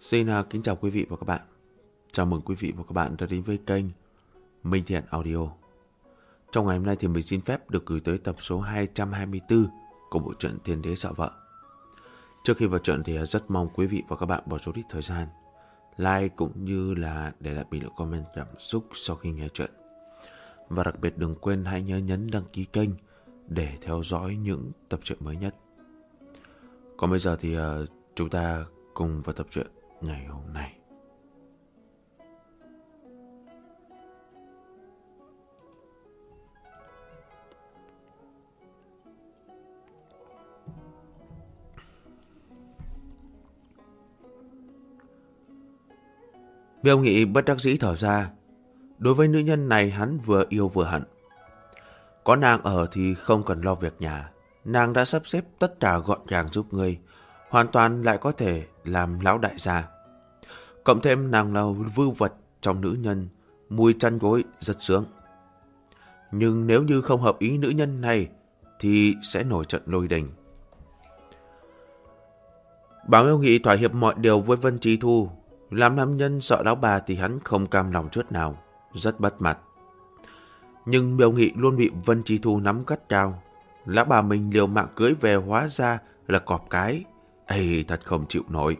Xin kính chào quý vị và các bạn. Chào mừng quý vị và các bạn đã đến với kênh Minh Thiện Audio. Trong ngày hôm nay thì mình xin phép được gửi tới tập số 224 của bộ truyện Thiên Đế Sợ Vợ. Trước khi vào truyện thì rất mong quý vị và các bạn bỏ số ít thời gian like cũng như là để lại bình luận comment cảm xúc sau khi nghe truyện. Và đặc biệt đừng quên hãy nhớ nhấn đăng ký kênh để theo dõi những tập truyện mới nhất. Còn bây giờ thì chúng ta cùng vào tập truyện ngày hôm nay. Miêu Nghị bất đắc dĩ thở ra. Đối với nữ nhân này hắn vừa yêu vừa hận. Có nàng ở thì không cần lo việc nhà. Nàng đã sắp xếp tất cả gọn gàng giúp ngươi, hoàn toàn lại có thể làm lão đại gia. Cộng thêm nàng là vưu vật trong nữ nhân, mùi chăn gối rất sướng. Nhưng nếu như không hợp ý nữ nhân này thì sẽ nổi trận lôi đình. Bảo Miêu Nghị thỏa hiệp mọi điều với Vân Chi Thu. Làm nam nhân sợ lão bà thì hắn không cam lòng chút nào, rất bất mặt. Nhưng Miêu Nghị luôn bị Vân Chi Thu nắm gắt cao. Lão bà mình liều mạng cưới về hóa ra là cọp cái. Ây, thật không chịu nổi.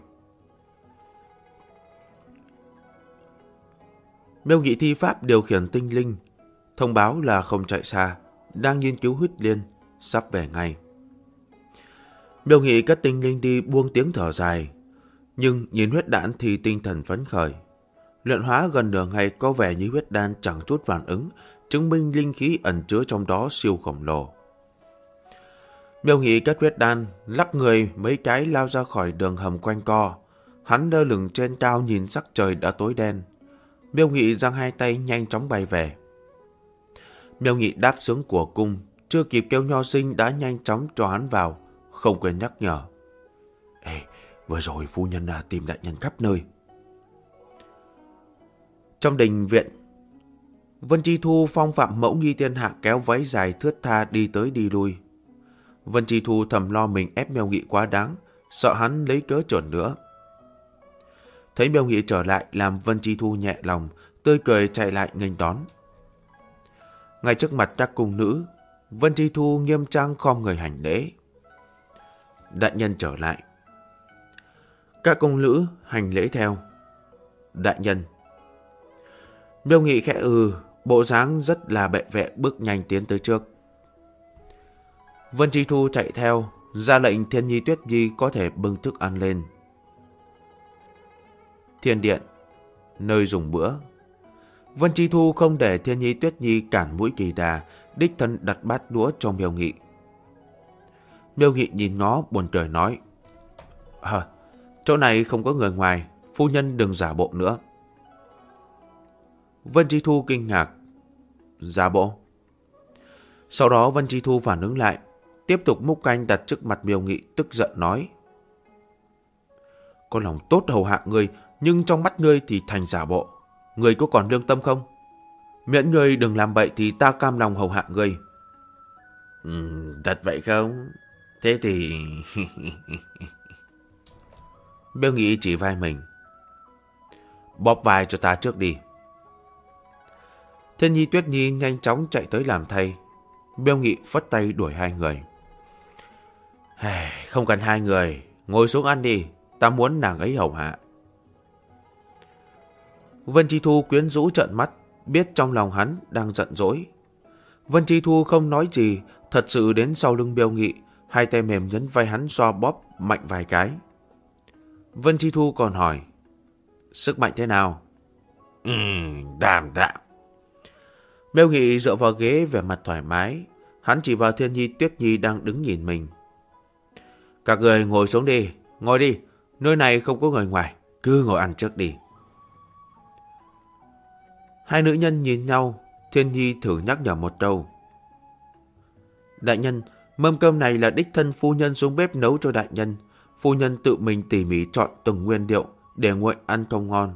Miêu Nghị thi pháp điều khiển tinh linh, thông báo là không chạy xa, đang nghiên cứu huyết liên, sắp về ngay. Miêu Nghị cất tinh linh đi buông tiếng thở dài, nhưng nhìn huyết đạn thì tinh thần phấn khởi. Luyện hóa gần nửa ngày có vẻ như huyết đan chẳng chút phản ứng, chứng minh linh khí ẩn chứa trong đó siêu khổng lồ. Miêu Nghị cất huyết đan, lắc người mấy cái lao ra khỏi đường hầm quanh co. Hắn lơ lửng trên cao nhìn sắc trời đã tối đen. Miêu Nghị giang hai tay nhanh chóng bay về. Miêu Nghị đáp xuống của cung, chưa kịp kêu nho sinh đã nhanh chóng cho hắn vào, không quên nhắc nhở. Ê, vừa rồi phu nhân tìm đại nhân khắp nơi. Trong đình viện, Vân Chi Thu phong phạm mẫu nghi thiên hạ kéo váy dài thướt tha đi tới đi lui. Vân Chi Thu thầm lo mình ép Miêu Nghị quá đáng, sợ hắn lấy cớ chuẩn nữa. Thấy Miêu Nghị trở lại làm Vân Chi Thu nhẹ lòng, tươi cười chạy lại nghênh đón. Ngay trước mặt các cung nữ, Vân Chi Thu nghiêm trang khom người hành lễ. Đại nhân trở lại. Các cung nữ hành lễ theo. Đại nhân. Miêu Nghị khẽ bộ dáng rất là bệ vệ bước nhanh tiến tới trước. Vân Chi Thu chạy theo, ra lệnh Thiên Nhi Tuyết Nhi có thể bưng thức ăn lên. Thiên điện, nơi dùng bữa. Vân Chi Thu không để Thiên Nhi Tuyết Nhi cản mũi kỳ đà, đích thân đặt bát đũa cho Miêu Nghị. Miêu Nghị nhìn nó buồn cười nói. Chỗ này không có người ngoài, phu nhân đừng giả bộ nữa. Vân Chi Thu kinh ngạc. Giả bộ? Sau đó Vân Chi Thu phản ứng lại, tiếp tục múc canh đặt trước mặt Miêu Nghị, tức giận nói. Có lòng tốt hầu hạ ngươi, nhưng trong mắt ngươi thì thành giả bộ. Ngươi có còn lương tâm không? Miễn ngươi đừng làm bậy thì ta cam lòng hầu hạ ngươi. Thật vậy không? Thế thì... Miêu Nghị chỉ vai mình. Bóp vai cho ta trước đi. Thiên Nhi Tuyết Nhi nhanh chóng chạy tới làm thay. Miêu Nghị phất tay đuổi hai người. Không cần hai người, ngồi xuống ăn đi, ta muốn nàng ấy hầu hạ. Vân Chi Thu quyến rũ trợn mắt, biết trong lòng hắn đang giận dỗi. Vân Chi Thu không nói gì, thật sự đến sau lưng Miêu Nghị, hai tay mềm nhấn vai hắn xoa bóp mạnh vài cái. Vân Chi Thu còn hỏi, sức mạnh thế nào? Đạm. Miêu Nghị dựa vào ghế vẻ mặt thoải mái, hắn chỉ vào Thiên Nhi Tuyết Nhi đang đứng nhìn mình. Các người ngồi xuống đi, ngồi đi, nơi này không có người ngoài, cứ ngồi ăn trước đi. Hai nữ nhân nhìn nhau, Thiên Nhi thử nhắc nhở một câu. Đại nhân, mâm cơm này là đích thân phu nhân xuống bếp nấu cho đại nhân. Phu nhân tự mình tỉ mỉ chọn từng nguyên liệu để nguội ăn không ngon.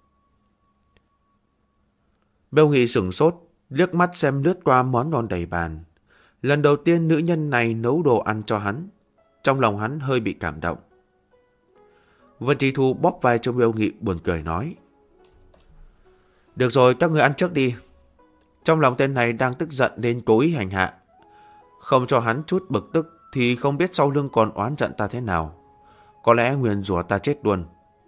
Miêu Nghị sửng sốt, liếc mắt xem lướt qua món ngon đầy bàn. Lần đầu tiên nữ nhân này nấu đồ ăn cho hắn. Trong lòng hắn hơi bị cảm động. Vân Chi Thu bóp vai cho Miêu Nghị buồn cười nói. Được rồi, các người ăn trước đi. Trong lòng tên này đang tức giận nên cố ý hành hạ. Không cho hắn chút bực tức thì không biết sau lưng còn oán giận ta thế nào. Có lẽ nguyền rủa ta chết luôn.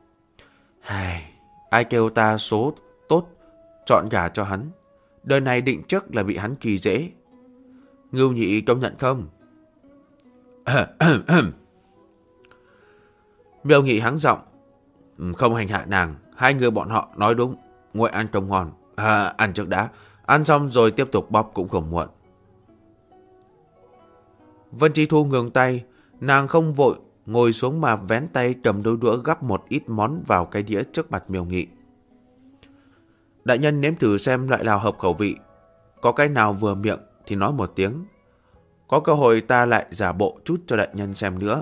Ai kêu ta số tốt, chọn gả cho hắn. Đời này định trước là bị hắn kỳ dễ. Ngưu Nhị công nhận không? Miêu Nghị hắng giọng. Không hành hạ nàng, hai người bọn họ nói đúng. Ngồi ăn không ngon. Ăn trước đã. Ăn xong rồi tiếp tục bóp cũng không muộn. Vân Chi Thu ngừng tay. Nàng không vội ngồi xuống mà vén tay cầm đôi đũa gắp một ít món vào cái đĩa trước mặt Miêu Nghị. Đại nhân nếm thử xem loại nào hợp khẩu vị. Có cái nào vừa miệng thì nói một tiếng. Có cơ hội ta lại giả bộ chút cho đại nhân xem nữa.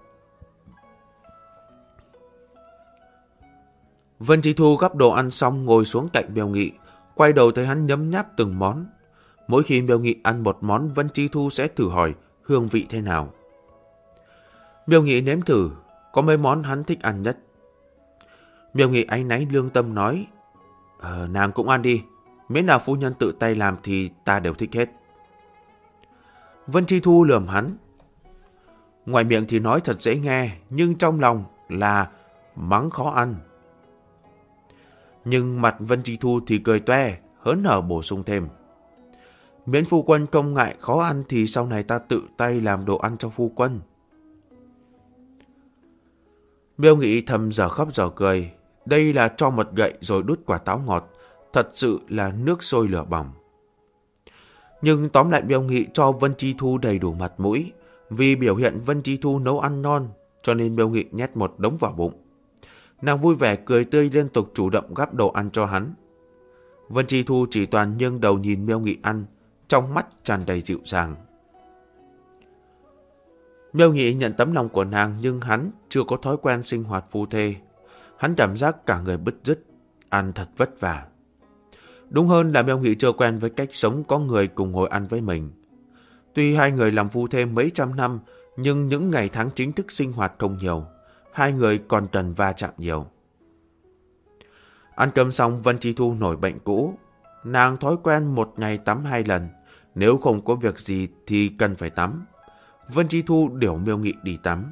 Vân Chi Thu gắp đồ ăn xong ngồi xuống cạnh Miêu Nghị, quay đầu thấy hắn nhấm nháp từng món. Mỗi khi Miêu Nghị ăn một món, Vân Chi Thu sẽ thử hỏi hương vị thế nào. Miêu Nghị nếm thử, có mấy món hắn thích ăn nhất. Miêu Nghị áy náy lương tâm nói, nàng cũng ăn đi, miễn nào phu nhân tự tay làm thì ta đều thích hết. Vân Chi Thu lườm hắn. Ngoài miệng thì nói thật dễ nghe, nhưng trong lòng là mắng khó ăn. Nhưng mặt Vân Chi Thu thì cười toe, hớn hở bổ sung thêm. Miễn phu quân không ngại khó ăn thì sau này ta tự tay làm đồ ăn cho phu quân. Miêu Nghị thầm giờ khóc giờ cười. Đây là cho một gậy rồi đút quả táo ngọt. Thật sự là nước sôi lửa bỏng. Nhưng tóm lại Miêu Nghị cho Vân Chi Thu đầy đủ mặt mũi. Vì biểu hiện Vân Chi Thu nấu ăn ngon, cho nên Miêu Nghị nhét một đống vào bụng. Nàng vui vẻ cười tươi liên tục chủ động gắp đồ ăn cho hắn. Vân Chi Thu chỉ toàn nghiêng đầu nhìn Miêu Nghị ăn, trong mắt tràn đầy dịu dàng. Miêu Nghị nhận tấm lòng của nàng nhưng hắn chưa có thói quen sinh hoạt phu thê. Hắn cảm giác cả người bứt rứt, ăn thật vất vả. Đúng hơn là Miêu Nghị chưa quen với cách sống có người cùng ngồi ăn với mình. Tuy hai người làm phu thê mấy trăm năm, nhưng những ngày tháng chính thức sinh hoạt không nhiều. Hai người còn cần va chạm nhiều. Ăn cơm xong Vân Chi Thu nổi bệnh cũ. Nàng thói quen một ngày tắm 2 lần. Nếu không có việc gì thì cần phải tắm. Vân Chi Thu điều Miêu Nghị đi tắm.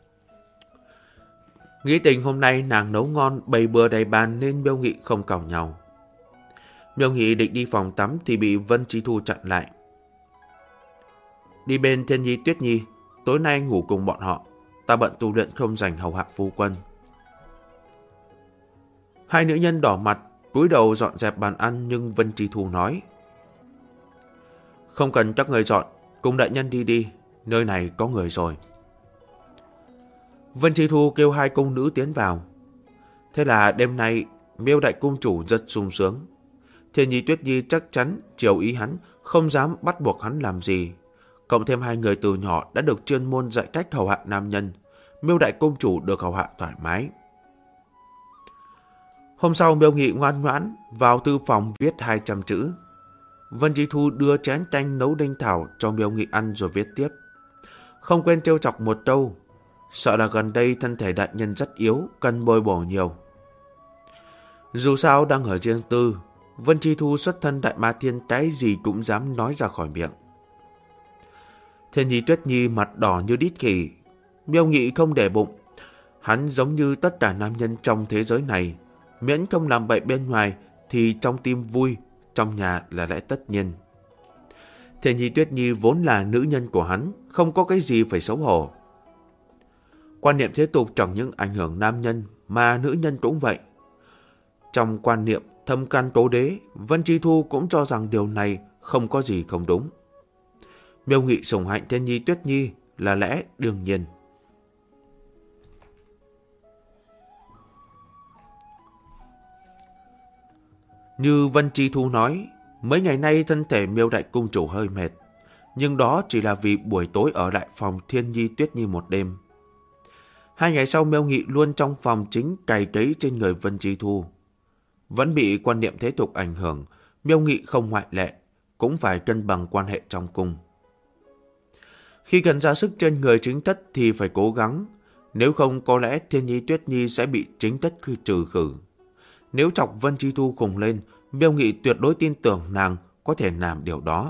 Nghĩ tình hôm nay nàng nấu ngon bày bừa đầy bàn nên Miêu Nghị không càu nhau. Miêu Nghị định đi phòng tắm thì bị Vân Chi Thu chặn lại. Đi bên Thiên Nhi Tuyết Nhi, tối nay ngủ cùng bọn họ. Ta bận tu luyện không dành hầu hạ phu quân. Hai nữ nhân đỏ mặt, cúi đầu dọn dẹp bàn ăn nhưng Vân Chi Thu nói. Không cần các người dọn, cùng đại nhân đi đi, nơi này có người rồi. Vân Chi Thu kêu hai cung nữ tiến vào. Thế là đêm nay Miêu đại cung chủ rất sung sướng. Thiên Nhi Tuyết Nhi chắc chắn chiều ý hắn, không dám bắt buộc hắn làm gì. Cộng thêm hai người từ nhỏ đã được chuyên môn dạy cách hầu hạ nam nhân. Miêu đại cung chủ được hầu hạ thoải mái. Hôm sau Miêu Nghị ngoan ngoãn vào thư phòng viết 200 chữ. Vân Chi Thu đưa chén canh nấu đinh thảo cho Miêu Nghị ăn rồi viết tiếp. Không quên trêu chọc một câu. Sợ là gần đây thân thể đại nhân rất yếu, cần bồi bổ nhiều. Dù sao đang ở riêng tư, Vân Chi Thu xuất thân đại ma thiên, cái gì cũng dám nói ra khỏi miệng. Thiên Nhi Tuyết Nhi mặt đỏ như đít khỉ. Miêu Nghị không để bụng. Hắn giống như tất cả nam nhân trong thế giới này. Miễn không làm bậy bên ngoài thì trong tim vui, trong nhà là lẽ tất nhiên. Thiên Nhi Tuyết Nhi vốn là nữ nhân của hắn, không có cái gì phải xấu hổ. Quan niệm thế tục chẳng những ảnh hưởng nam nhân mà nữ nhân cũng vậy. Trong quan niệm thâm căn cố đế, Vân Chi Thu cũng cho rằng điều này không có gì không đúng. Miêu Nghị sủng hạnh Thiên Nhi Tuyết Nhi là lẽ đương nhiên. Như Vân Chi Thu nói, mấy ngày nay thân thể Miêu đại cung chủ hơi mệt, nhưng đó chỉ là vì buổi tối ở lại phòng Thiên Nhi Tuyết Nhi một đêm. 2 ngày sau Miêu Nghị luôn trong phòng chính cày cấy trên người Vân Chi Thu. Vẫn bị quan niệm thế tục ảnh hưởng, Miêu Nghị không ngoại lệ, cũng phải cân bằng quan hệ trong cung. Khi cần ra sức trên người chính thất thì phải cố gắng, Nếu không có lẽ Thiên Nhi Tuyết Nhi sẽ bị chính thất trừ khử. Nếu chọc Vân Chi Thu khùng lên, Miêu Nghị tuyệt đối tin tưởng nàng có thể làm điều đó.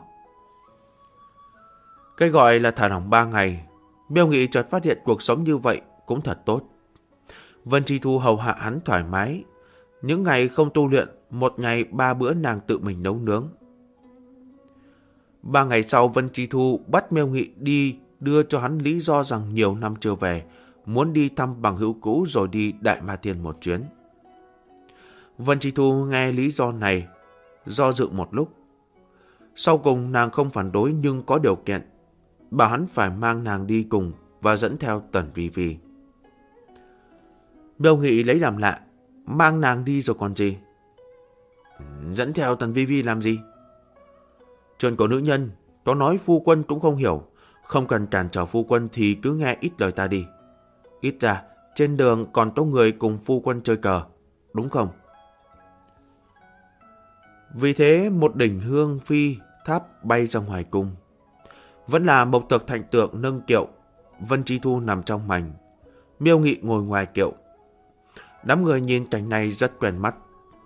Cái gọi là thả lỏng 3 ngày, Miêu Nghị chợt phát hiện cuộc sống như vậy cũng thật tốt. Vân Chi Thu hầu hạ hắn thoải mái. Những ngày không tu luyện, một ngày 3 bữa nàng tự mình nấu nướng. 3 ngày sau, Vân Chi Thu bắt Miêu Nghị đi đưa cho hắn lý do rằng nhiều năm chưa về, muốn đi thăm bằng hữu cũ rồi đi Đại Ma Thiên một chuyến. Vân Chi Thu nghe lý do này, do dự một lúc. Sau cùng nàng không phản đối nhưng có điều kiện, bảo hắn phải mang nàng đi cùng và dẫn theo Tần Vi Vi. Miêu Nghị lấy làm lạ, mang nàng đi rồi còn gì? Dẫn theo Tần Vi Vi làm gì? Chuyện của nữ nhân, có nói phu quân cũng không hiểu, không cần cản trở phu quân thì cứ nghe ít lời ta đi. Ít ra, trên đường còn có người cùng phu quân chơi cờ, đúng không? Vì thế một đỉnh hương phi tháp bay ra ngoài cung. Vẫn là Mộc Thực Thạnh Tượng nâng kiệu, Vân Chi Thu nằm trong mành, Miêu Nghị ngồi ngoài kiệu. Đám người nhìn cảnh này rất quen mắt.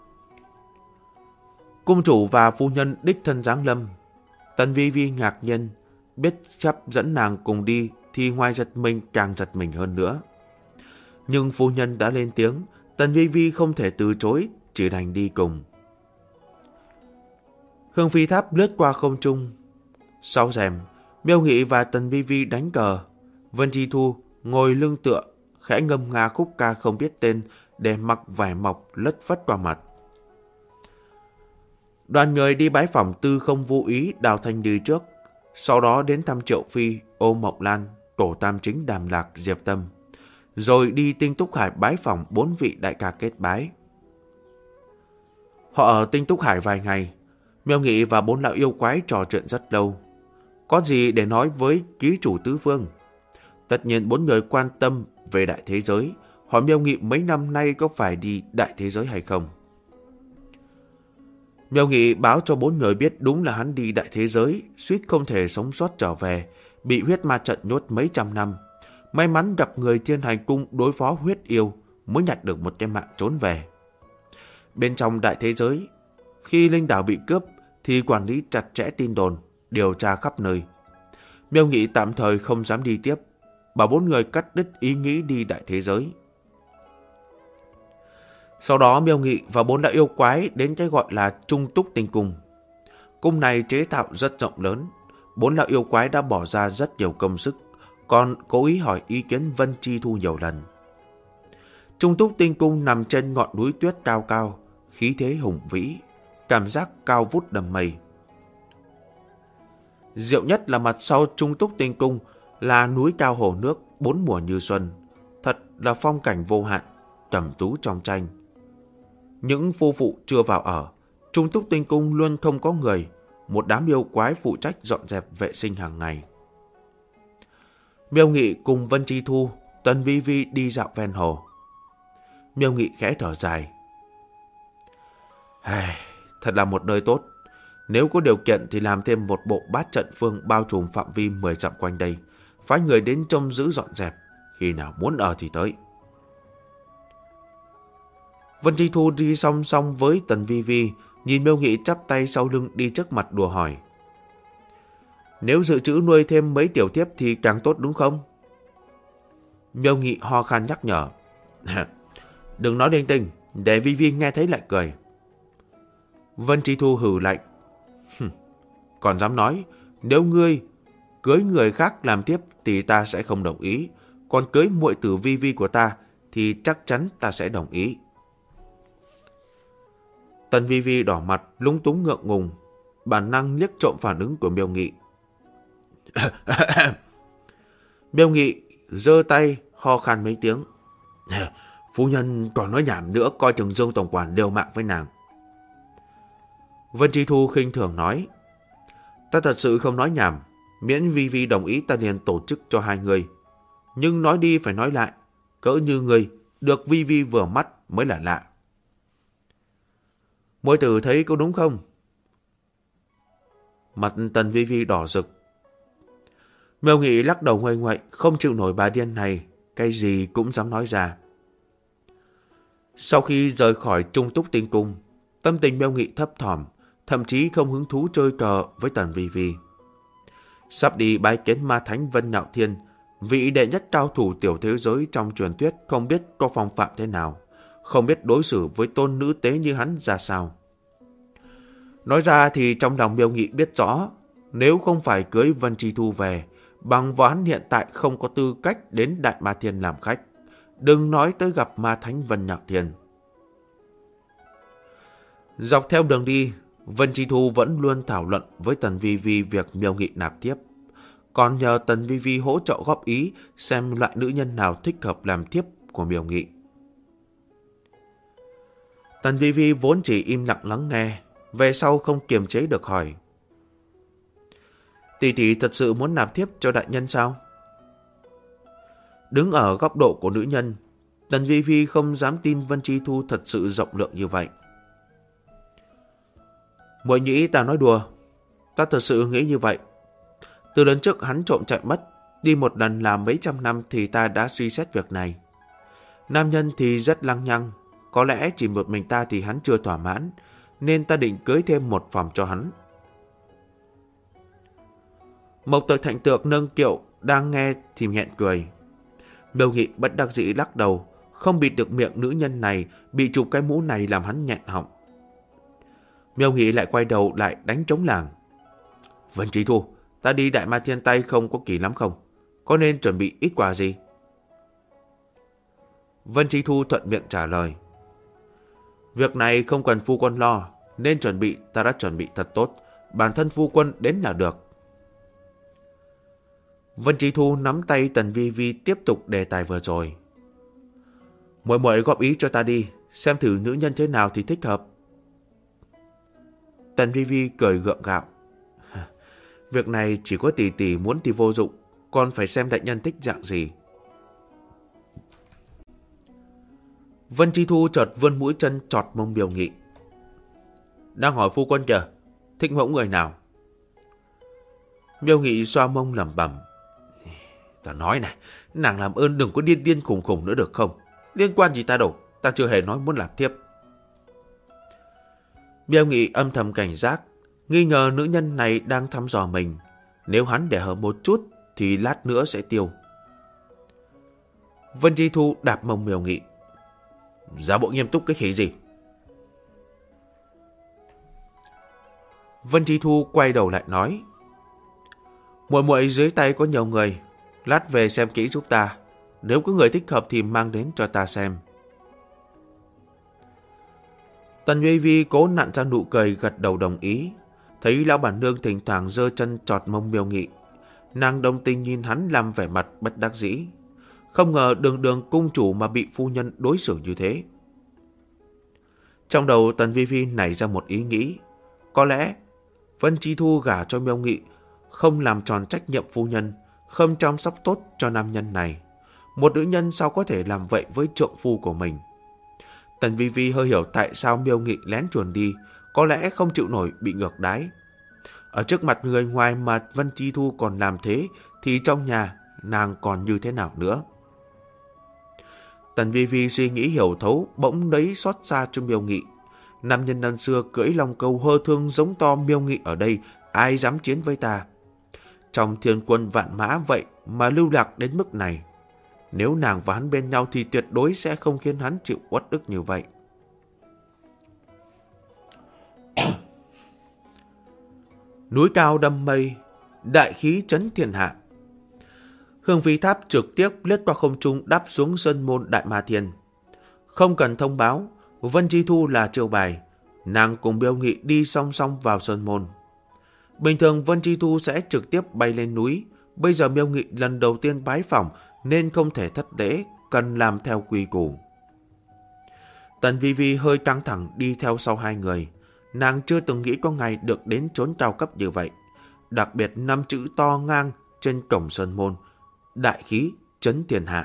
Cung chủ và phu nhân đích thân giáng lâm. Tần Vi Vi ngạc nhiên, biết sắp dẫn nàng cùng đi thì ngoài giật mình càng giật mình hơn nữa. Nhưng phu nhân đã lên tiếng, Tần Vi Vi không thể từ chối, chỉ đành đi cùng. Hương phi tháp lướt qua không trung. Sau rèm, Miêu Nghị và Tần Vi Vi đánh cờ. Vân Chi Thu ngồi lưng tựa, khẽ ngâm nga khúc ca không biết tên để mặc vải mọc lất phất qua mặt. Đoàn người đi bái phỏng Tư Không Vô Ý, Đào Thanh đi trước, sau đó đến thăm Triệu Phi, Ô Mộc Lan, Cổ Tam Chính, Đàm Lạc, Diệp Tâm, rồi đi Tinh Túc Hải bái phỏng 4 vị đại ca kết bái. Họ ở Tinh Túc Hải vài ngày, Miêu Nghị và 4 lão yêu quái trò chuyện rất lâu. Có gì để nói với ký chủ tứ phương? Tất nhiên 4 người quan tâm về đại thế giới, hỏi Miêu Nghị mấy năm nay có phải đi đại thế giới hay không. Miêu Nghị báo cho 4 người biết đúng là hắn đi đại thế giới, suýt không thể sống sót trở về, bị huyết ma trận nhốt mấy trăm năm. May mắn gặp người Thiên Hành Cung đối phó huyết yêu mới nhặt được một cái mạng trốn về. Bên trong đại thế giới, khi linh đảo bị cướp thì quản lý chặt chẽ tin đồn, điều tra khắp nơi. Miêu Nghị tạm thời không dám đi tiếp, bảo 4 người cắt đứt ý nghĩ đi đại thế giới. Sau đó Miêu Nghị và 4 đại yêu quái đến cái gọi là Trung Túc Tinh Cung. Cung này chế tạo rất rộng lớn, 4 lão yêu quái đã bỏ ra rất nhiều công sức, còn cố ý hỏi ý kiến Vân Chi Thu nhiều lần. Trung Túc Tinh Cung nằm trên ngọn núi tuyết cao cao, khí thế hùng vĩ, cảm giác cao vút đầm mây. Diệu nhất là mặt sau Trung Túc Tinh Cung là núi cao hồ nước, 4 mùa như xuân, thật là phong cảnh vô hạn, trầm tú trong tranh. Những phu phụ chưa vào ở, Trung Túc Tinh Cung luôn không có người, một đám yêu quái phụ trách dọn dẹp vệ sinh hàng ngày. Miêu Nghị cùng Vân Chi Thu, Tần Vi Vi đi dạo ven hồ. Miêu Nghị khẽ thở dài. Thật là một nơi tốt. Nếu có điều kiện thì làm thêm một bộ bát trận phương bao trùm phạm vi 10 dặm quanh đây, phái người đến trông giữ dọn dẹp, khi nào muốn ở thì tới. Vân Chi Thu đi song song với Tần Vi Vi, nhìn Miêu Nghị chắp tay sau lưng đi trước mặt đùa hỏi. Nếu dự trữ nuôi thêm mấy tiểu thiếp thì càng tốt đúng không? Miêu Nghị ho khan nhắc nhở. Đừng nói linh tinh, để Vi Vi nghe thấy lại cười. Vân Chi Thu hừ lạnh. Còn dám nói, nếu ngươi cưới người khác làm tiếp thì ta sẽ không đồng ý, còn cưới muội tử Vi Vi của ta thì chắc chắn ta sẽ đồng ý. Tần Vi Vi đỏ mặt, lúng túng ngượng ngùng, bản năng liếc trộm phản ứng của Miêu Nghị. Miêu Nghị giơ tay ho khan mấy tiếng. Phu nhân còn nói nhảm nữa, coi chừng Dương tổng quản liều mạng với nàng. Vân Chi Thu khinh thường nói. Ta thật sự không nói nhảm, miễn Vi Vi đồng ý ta liền tổ chức cho 2 người. Nhưng nói đi phải nói lại, cỡ như người được Vi Vi vừa mắt mới là lạ. Muội tử thấy có đúng không? Mặt Tần Vi Vi đỏ rực. Miêu Nghị lắc đầu nguây nguậy, không chịu nổi bà điên này, cái gì cũng dám nói ra. Sau khi rời khỏi Trung Túc Tinh Cung, tâm tình Miêu Nghị thấp thỏm, thậm chí không hứng thú chơi cờ với Tần Vi Vi. Sắp đi bái kiến ma thánh Vân Nhạo Thiên, vị đệ nhất cao thủ tiểu thế giới trong truyền thuyết, không biết có phong phạm thế nào, không biết đối xử với tôn nữ tế như hắn ra sao. Nói ra thì trong lòng Miêu Nghị biết rõ, nếu không phải cưới Vân Chi Thu về, bằng vào hắn hiện tại không có tư cách đến Đại Ma Thiên làm khách, đừng nói tới gặp ma thánh Vân Nhạo Thiên. Dọc theo đường đi, Vân Chi Thu vẫn luôn thảo luận với Tần Vi Vi việc Miêu Nghị nạp thiếp, còn nhờ Tần Vi Vi hỗ trợ góp ý xem loại nữ nhân nào thích hợp làm thiếp của Miêu Nghị. Tần Vi Vi vốn chỉ im lặng lắng nghe, về sau không kiềm chế được hỏi: tỷ tỷ thật sự muốn nạp thiếp cho đại nhân sao? Đứng ở góc độ của nữ nhân, Tần Vi Vi không dám tin Vân Chi Thu thật sự rộng lượng như vậy. Muội nghĩ ta nói đùa, ta thật sự nghĩ như vậy. Từ lần trước hắn trộm chạy mất, đi một lần là mấy trăm năm thì ta đã suy xét việc này. Nam nhân thì rất lăng nhăng, có lẽ chỉ một mình ta thì hắn chưa thỏa mãn, nên ta định cưới thêm một phòng cho hắn. Mộc Tội Thạnh Tược nâng kiệu đang nghe thì nghẹn cười. Miêu Nghị bất đắc dĩ lắc đầu, không bịt được miệng nữ nhân này, bị chụp cái mũ này làm hắn nghẹn họng. Miêu Nghị lại quay đầu lại đánh trống làng. Vân Chi Thu, ta đi Đại Ma Thiên tay không có kỳ lắm không? Có nên chuẩn bị ít quà gì? Vân Chi Thu thuận miệng trả lời. Việc này không cần phu quân lo, nên chuẩn bị ta đã chuẩn bị thật tốt, bản thân phu quân đến là được. Vân Chi Thu nắm tay Tần Vi Vi tiếp tục đề tài vừa rồi. Muội muội góp ý cho ta đi, xem thử nữ nhân thế nào thì thích hợp. Tần Vi Vi cười gượng gạo. Việc này chỉ có tỷ tỷ muốn thì vô dụng, còn phải xem đại nhân thích dạng gì. Vân Chi Thu chợt vươn mũi chân chọt mông Miêu Nghị. Đang hỏi phu quân kìa, thích mẫu người nào? Miêu Nghị xoa mông lẩm bẩm. Ta nói này, nàng làm ơn đừng có điên điên khùng khùng nữa được không? Liên quan gì ta đâu, ta chưa hề nói muốn làm thiếp. Miêu Nghị âm thầm cảnh giác, nghi ngờ nữ nhân này đang thăm dò mình. Nếu hắn để hở một chút thì lát nữa sẽ tiêu. Vân Chi Thu đạp mông Miêu Nghị. Giả bộ nghiêm túc cái khỉ gì? Vân Chi Thu quay đầu lại nói. Muội muội dưới tay có nhiều người, lát về xem kỹ giúp ta. Nếu có người thích hợp thì mang đến cho ta xem. Tần Vi Vi cố nặn ra nụ cười gật đầu đồng ý. Thấy lão bản nương thỉnh thoảng giơ chân chọt mông Miêu Nghị, nàng đồng tình nhìn hắn làm vẻ mặt bất đắc dĩ. Không ngờ đường đường cung chủ mà bị phu nhân đối xử như thế. Trong đầu Tần Vi Vi nảy ra một ý nghĩ. Có lẽ Vân Chi Thu gả cho Miêu Nghị không làm tròn trách nhiệm phu nhân, không chăm sóc tốt cho nam nhân này. Một nữ nhân sao có thể làm vậy với trượng phu của mình? Tần Vi Vi hơi hiểu tại sao Miêu Nghị lén chuồn đi, có lẽ không chịu nổi bị ngược đãi. Ở trước mặt người ngoài mà Vân Chi Thu còn làm thế, thì trong nhà nàng còn như thế nào nữa? Tần Vi Vi suy nghĩ hiểu thấu, bỗng đấy xót xa cho Miêu Nghị. Nam nhân năm xưa cưỡi long câu hơ thương giống to Miêu Nghị ở đây, ai dám chiến với ta? Trong thiên quân vạn mã vậy mà lưu lạc đến mức này. Nếu nàng và hắn bên nhau thì tuyệt đối sẽ không khiến hắn chịu uất ức như vậy. Núi cao đâm mây, đại khí chấn thiên hạ. Hương Phi Tháp trực tiếp lướt qua không trung đáp xuống sơn môn Đại Ma Thiên. Không cần thông báo, Vân Chi Thu là chiêu bài, nàng cùng Miêu Nghị đi song song vào sơn môn. Bình thường Vân Chi Thu sẽ trực tiếp bay lên núi, bây giờ Miêu Nghị lần đầu tiên bái phỏng nên không thể thất lễ, cần làm theo quy củ. Tần Vi Vi hơi căng thẳng đi theo sau hai người. Nàng chưa từng nghĩ có ngày được đến chốn cao cấp như vậy. Đặc biệt 5 chữ to ngang trên cổng sơn môn: đại khí chấn thiên hạ.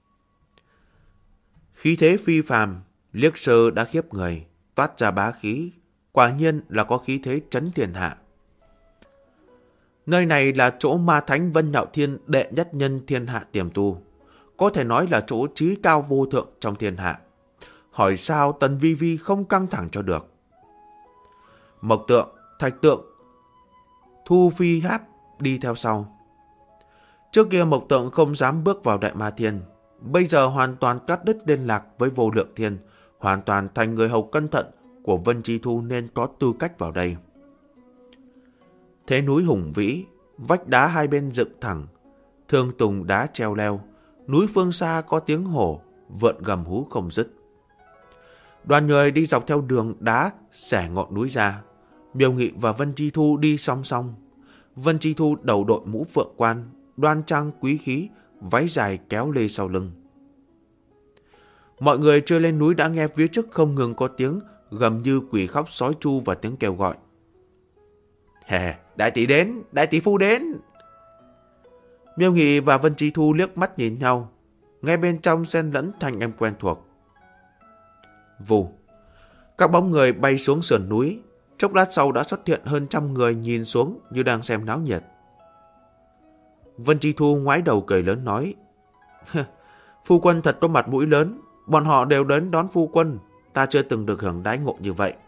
Khí thế phi phàm, liếc sơ đã khiếp người, toát ra bá khí, quả nhiên là có khí thế chấn thiên hạ. Nơi này là chỗ ma thánh Vân Nhạo Thiên đệ nhất nhân thiên hạ tiềm tu. có thể nói là chỗ trí cao vô thượng trong thiên hạ. Hỏi sao Tần Vi Vi không căng thẳng cho được. Mộc Tượng, Thạch Tượng, Thu Phi Háp đi theo sau. Trước kia Mộc Tượng không dám bước vào Đại Ma Thiên, bây giờ hoàn toàn cắt đứt liên lạc với Vô Lượng Thiên, hoàn toàn thành người hầu cẩn thận của Vân Chi Thu nên có tư cách vào đây. Thế núi hùng vĩ, vách đá hai bên dựng thẳng, thương tùng đá treo leo, núi phương xa có tiếng hổ, vượn gầm hú không dứt. Đoàn người đi dọc theo đường đá xẻ ngọn núi ra, Miêu Nghị và Vân Chi Thu đi song song. Vân Chi Thu đầu đội mũ phượng quan, đoan trang quý khí, váy dài kéo lê sau lưng. Mọi người chưa lên núi đã nghe phía trước không ngừng có tiếng gầm như quỷ khóc sói tru và tiếng kêu gọi. Hè, đại tỷ đến, đại tỷ phu đến. Miêu Nghị và Vân Chi Thu liếc mắt nhìn nhau, nghe bên trong xen lẫn thanh âm quen thuộc. Vù, các bóng người bay xuống sườn núi, chốc lát sau đã xuất hiện hơn 100 người nhìn xuống như đang xem náo nhiệt. Vân Chi Thu ngoái đầu cười lớn nói, phu quân thật có mặt mũi lớn, bọn họ đều đến đón phu quân, ta chưa từng được hưởng đãi ngộ như vậy.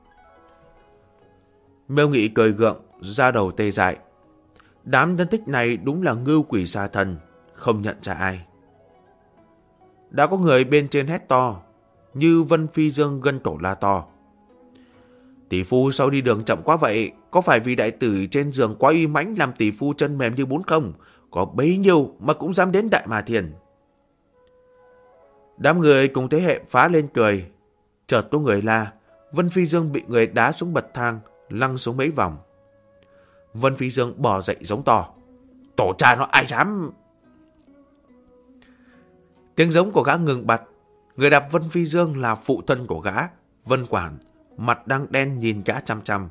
Miêu Nghị cười gượng, da đầu tê dại. Đám thân tích này đúng là ngưu quỷ xa thần, không nhận ra ai. Đã có người bên trên hét to, như Vân Phi Dương gân cổ la to. Tỷ phu sao đi đường chậm quá vậy? Có phải vì đại tử trên giường quá uy mãnh làm tỷ phu chân mềm như bún không? Có bấy nhiêu mà cũng dám đến Đại Ma Thiên. Đám người cùng thế hệ phá lên cười. Chợt có người la, Vân Phi Dương bị người đá xuống bậc thang, lăn xuống mấy vòng. Vân Phi Dương bò dậy giống to. Tổ cha nó ai dám... Tiếng giống của gã ngừng bặt. Người đạp Vân Phi Dương là phụ thân của gã, Vân Quản, mặt đang đen nhìn gã chăm chăm.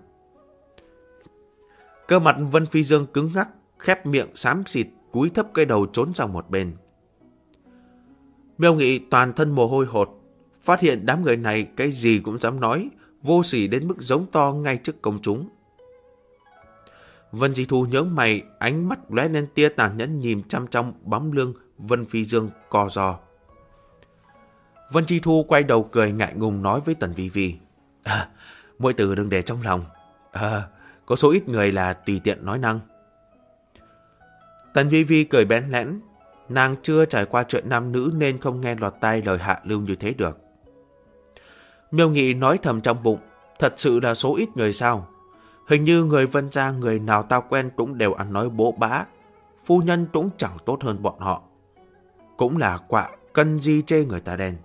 Cơ mặt Vân Phi Dương cứng ngắc, khép miệng xám xịt, cúi thấp cái đầu trốn sang một bên. Miêu Nghị toàn thân mồ hôi hột, phát hiện đám người này cái gì cũng dám nói, vô sỉ đến mức giống to ngay trước công chúng. Vân Chi Thu nhớ mày, ánh mắt lóe lên tia tàn nhẫn nhìn chăm chăm bóng lưng Vân Phi Dương co ro. Vân Chi Thu quay đầu cười ngại ngùng nói với Tần Vi Vi. Muội tử đừng để trong lòng. Có số ít người là tùy tiện nói năng. Tần Vi Vi cười bẽn lẽn. Nàng chưa trải qua chuyện nam nữ nên không nghe lọt tai lời hạ lưu như thế được. Miêu Nghị nói thầm trong bụng. Thật sự là số ít người sao? Hình như người Vân gia người nào tao quen cũng đều ăn nói bố bã. Phu nhân cũng chẳng tốt hơn bọn họ. Cũng là quạ, cân gì chê người ta đen.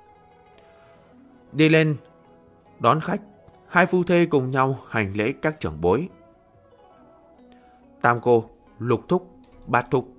Đi lên, đón khách, hai phu thê cùng nhau hành lễ các trưởng bối. Tam cô, lục thúc, bát thúc.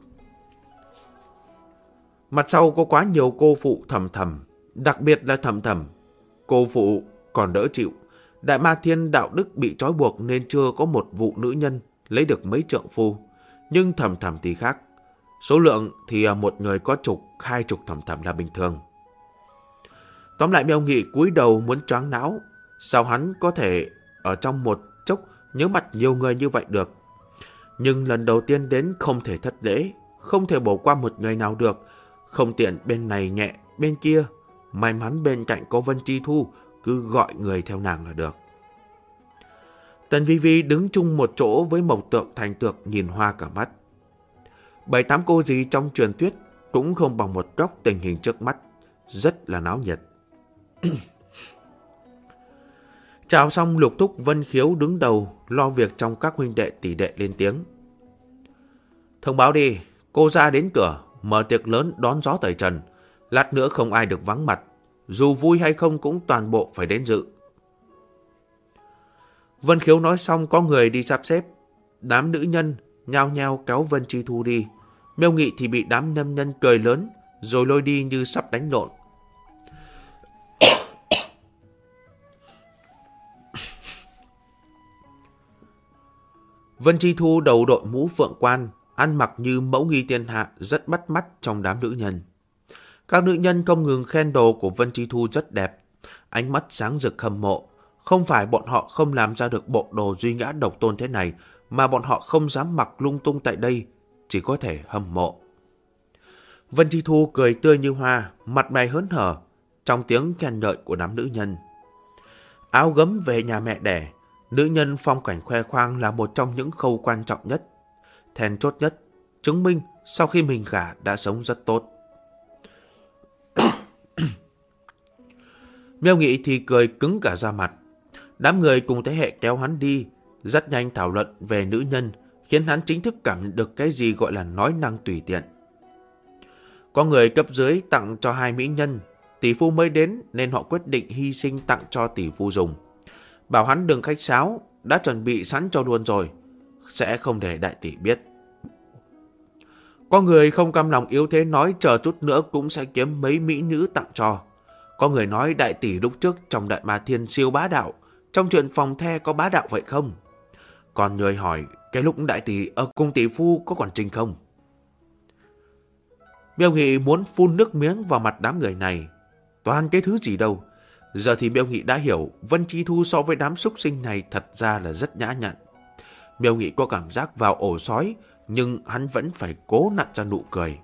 Mặt sau có quá nhiều cô phụ thầm thầm, đặc biệt là thầm thầm. Cô phụ còn đỡ chịu. Đại Ma Thiên đạo đức bị trói buộc nên chưa có một vụ nữ nhân lấy được mấy trượng phu. Nhưng thầm thầm thì khác. Số lượng thì một người có chục, 20 thầm thầm là bình thường. Tóm lại Miêu Nghị cúi đầu muốn choáng não. Sao hắn có thể ở trong một chốc nhớ mặt nhiều người như vậy được? Nhưng lần đầu tiên đến không thể thất lễ, không thể bỏ qua một người nào được. Không tiện bên này nhẹ, bên kia. May mắn bên cạnh có Vân Chi Thu, cứ gọi người theo nàng là được. Tần Vi Vi đứng chung một chỗ với Mộc Tượng Thành Tược nhìn hoa cả mắt. 7-8 cô dì trong truyền thuyết cũng không bằng một góc tình hình trước mắt, rất là náo nhiệt. Chào xong Lục Thúc Vân Khiếu đứng đầu lo việc trong các huynh đệ tỷ đệ lên tiếng. Thông báo đi, cô ra đến cửa, mở tiệc lớn đón gió tẩy trần, lát nữa không ai được vắng mặt, dù vui hay không cũng toàn bộ phải đến dự. Vân Khiếu nói xong có người đi sắp xếp, đám nữ nhân nhao nhao kéo Vân Chi Thu đi. Miêu Nghị thì bị đám nam nhân cười lớn rồi lôi đi như sắp đánh lộn. Vân Chi Thu đầu đội mũ phượng quan, ăn mặc như mẫu nghi thiên hạ, rất bắt mắt trong đám nữ nhân. Các nữ nhân không ngừng khen đồ của Vân Chi Thu rất đẹp, ánh mắt sáng rực hâm mộ. Không phải bọn họ không làm ra được bộ đồ duy ngã độc tôn thế này, mà bọn họ không dám mặc lung tung tại đây, chỉ có thể hâm mộ. Vân Chi Thu cười tươi như hoa, mặt mày hớn hở, trong tiếng khen ngợi của đám nữ nhân. Áo gấm về nhà mẹ đẻ, nữ nhân phong cảnh khoe khoang là một trong những khâu quan trọng nhất, then chốt nhất, chứng minh sau khi mình gả đã sống rất tốt. Miêu Nghị thì cười cứng cả da mặt. Đám người cùng thế hệ kéo hắn đi, rất nhanh thảo luận về nữ nhân, khiến hắn chính thức cảm nhận được cái gì gọi là nói năng tùy tiện. Có người cấp dưới tặng cho hai mỹ nhân, tỷ phu mới đến nên họ quyết định hy sinh tặng cho tỷ phu dùng. Bảo hắn đừng khách sáo, đã chuẩn bị sẵn cho luôn rồi, sẽ không để đại tỷ biết. Có người không cam lòng yếu thế nói chờ chút nữa cũng sẽ kiếm mấy mỹ nữ tặng cho. Có người nói đại tỷ lúc trước trong Đại Ma Thiên siêu bá đạo, trong chuyện phòng the có bá đạo vậy không? Còn người hỏi cái lúc đại tỷ ở cung tỷ phu có còn trinh không? Miêu Nghị muốn phun nước miếng vào mặt đám người này. Toàn cái thứ gì đâu. Giờ thì Miêu Nghị đã hiểu Vân Chi Thu so với đám súc sinh này thật ra là rất nhã nhặn. Miêu Nghị có cảm giác vào ổ sói, nhưng hắn vẫn phải cố nặn ra nụ cười.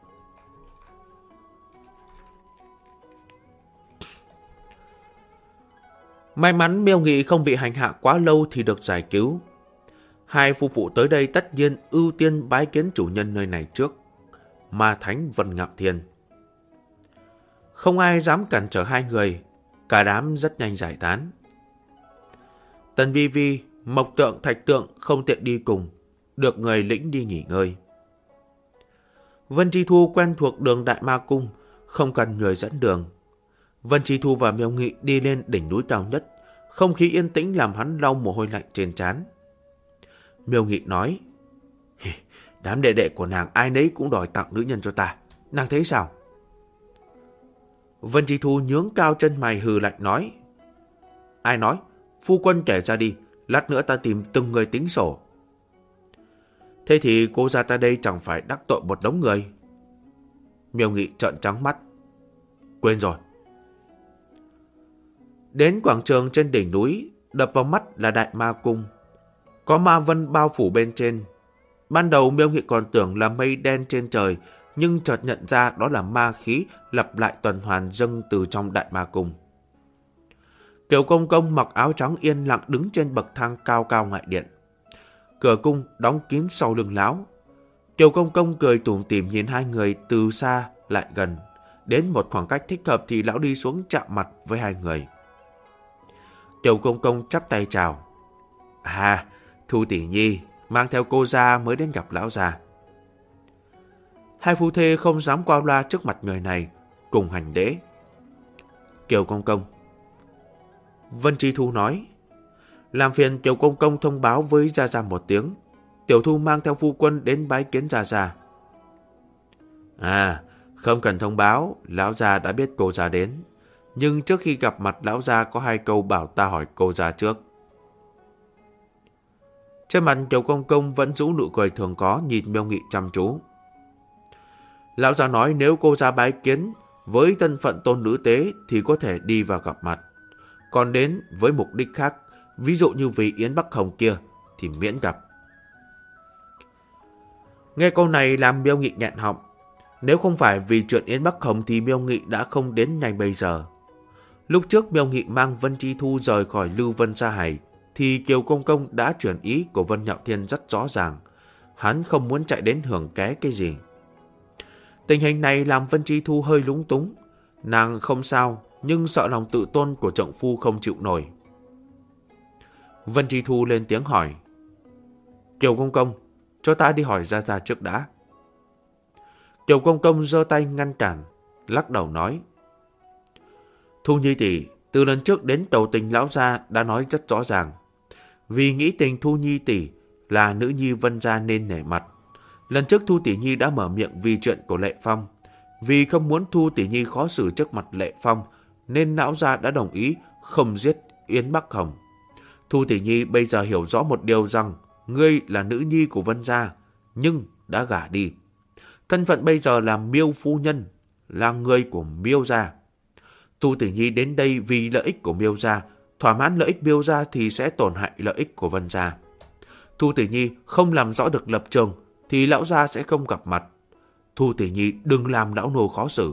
May mắn Miêu Nghị không bị hành hạ quá lâu thì được giải cứu. Hai phu phụ tới đây tất nhiên ưu tiên bái kiến chủ nhân nơi này trước, Ma Thánh Vân Ngạo Thiên. Không ai dám cản trở hai người, cả đám rất nhanh giải tán. Tần Vi Vi, Mộc Tượng, Thạch Tượng không tiện đi cùng, được người lĩnh đi nghỉ ngơi. Vân Chi Thu quen thuộc đường Đại Ma Cung, không cần người dẫn đường. Vân Chi Thu và Miêu Nghị đi lên đỉnh núi cao nhất, không khí yên tĩnh làm hắn lau mồ hôi lạnh trên trán. Miêu Nghị nói, đám đệ đệ của nàng ai nấy cũng đòi tặng nữ nhân cho ta, nàng thấy sao? Vân Chi Thu nhướng cao chân mày hừ lạnh nói, ai nói, phu quân kể ra đi, lát nữa ta tìm từng người tính sổ. Thế thì cô ra ta đây chẳng phải đắc tội một đống người. Miêu Nghị trợn trắng mắt, quên rồi. Đến quảng trường trên đỉnh núi, đập vào mắt là Đại Ma Cung. Có ma vân bao phủ bên trên. Ban đầu Miêu Nghị còn tưởng là mây đen trên trời, nhưng chợt nhận ra đó là ma khí lặp lại tuần hoàn dâng từ trong Đại Ma Cung. Kiều Công Công mặc áo trắng yên lặng đứng trên bậc thang cao cao ngoại điện. Cửa cung đóng kín sau lưng lão. Kiều Công Công cười tủm tỉm nhìn hai người từ xa lại gần. Đến một khoảng cách thích hợp thì lão đi xuống chạm mặt với hai người. Kiều Công Công chắp tay chào. À, Thu tỷ nhi mang theo cô ra mới đến gặp lão già. Hai phu thê không dám qua loa trước mặt người này, cùng hành lễ. Kiều Công Công. Vân Chi Thu nói, làm phiền Kiều Công Công thông báo với Gia Gia một tiếng, Tiểu Thu mang theo phu quân đến bái kiến Gia Gia. À, không cần thông báo, lão già đã biết cô già đến. Nhưng trước khi gặp mặt lão già có hai câu bảo ta hỏi cô già trước. Trên mặt Kiều Công Công vẫn giữ nụ cười thường có, nhìn Miêu Nghị chăm chú. Lão già nói nếu cô ra bái kiến với thân phận tôn nữ tế thì có thể đi vào gặp mặt. Còn đến với mục đích khác, ví dụ như vì Yến Bắc Hồng kia, thì miễn gặp. Nghe câu này làm Miêu Nghị nghẹn họng. Nếu không phải vì chuyện Yến Bắc Hồng thì Miêu Nghị đã không đến nhanh bây giờ. Lúc trước Miêu Nghị mang Vân Chi Thu rời khỏi Lưu Vân Sa Hải, thì Kiều Công Công đã chuyển ý của Vân Nhạo Thiên rất rõ ràng. Hắn không muốn chạy đến hưởng ké cái gì. Tình hình này làm Vân Chi Thu hơi lúng túng. Nàng không sao, nhưng sợ lòng tự tôn của trượng phu không chịu nổi. Vân Chi Thu lên tiếng hỏi. Kiều Công Công, cho ta đi hỏi Gia Gia trước đã. Kiều Công Công giơ tay ngăn cản, lắc đầu nói. Thu Nhi tỷ, từ lần trước đến tcầu tình lão gia đã nói rất rõ ràng. Vì nghĩ tình Thu Nhi tỷ là nữ nhi Vân gia nên nể mặt. Lần trước Thu tỷ nhi đã mở miệng vì chuyện của Lệ Phong. Vì không muốn Thu tỷ nhi khó xử trước mặt Lệ Phong, nên lão gia đã đồng ý không giết Yến Bắc Hồng. Thu tỷ nhi bây giờ hiểu rõ một điều rằng ngươi là nữ nhi của Vân gia, nhưng đã gả đi. Thân phận bây giờ là Miêu phu nhân, là người của Miêu gia. Thu tỷ nhi đến đây vì lợi ích của Miêu gia, thỏa mãn lợi ích Miêu gia thì sẽ tổn hại lợi ích của Vân gia. Thu tỷ nhi không làm rõ được lập trường thì lão gia sẽ không gặp mặt. Thu tỷ nhi đừng làm lão nô khó xử.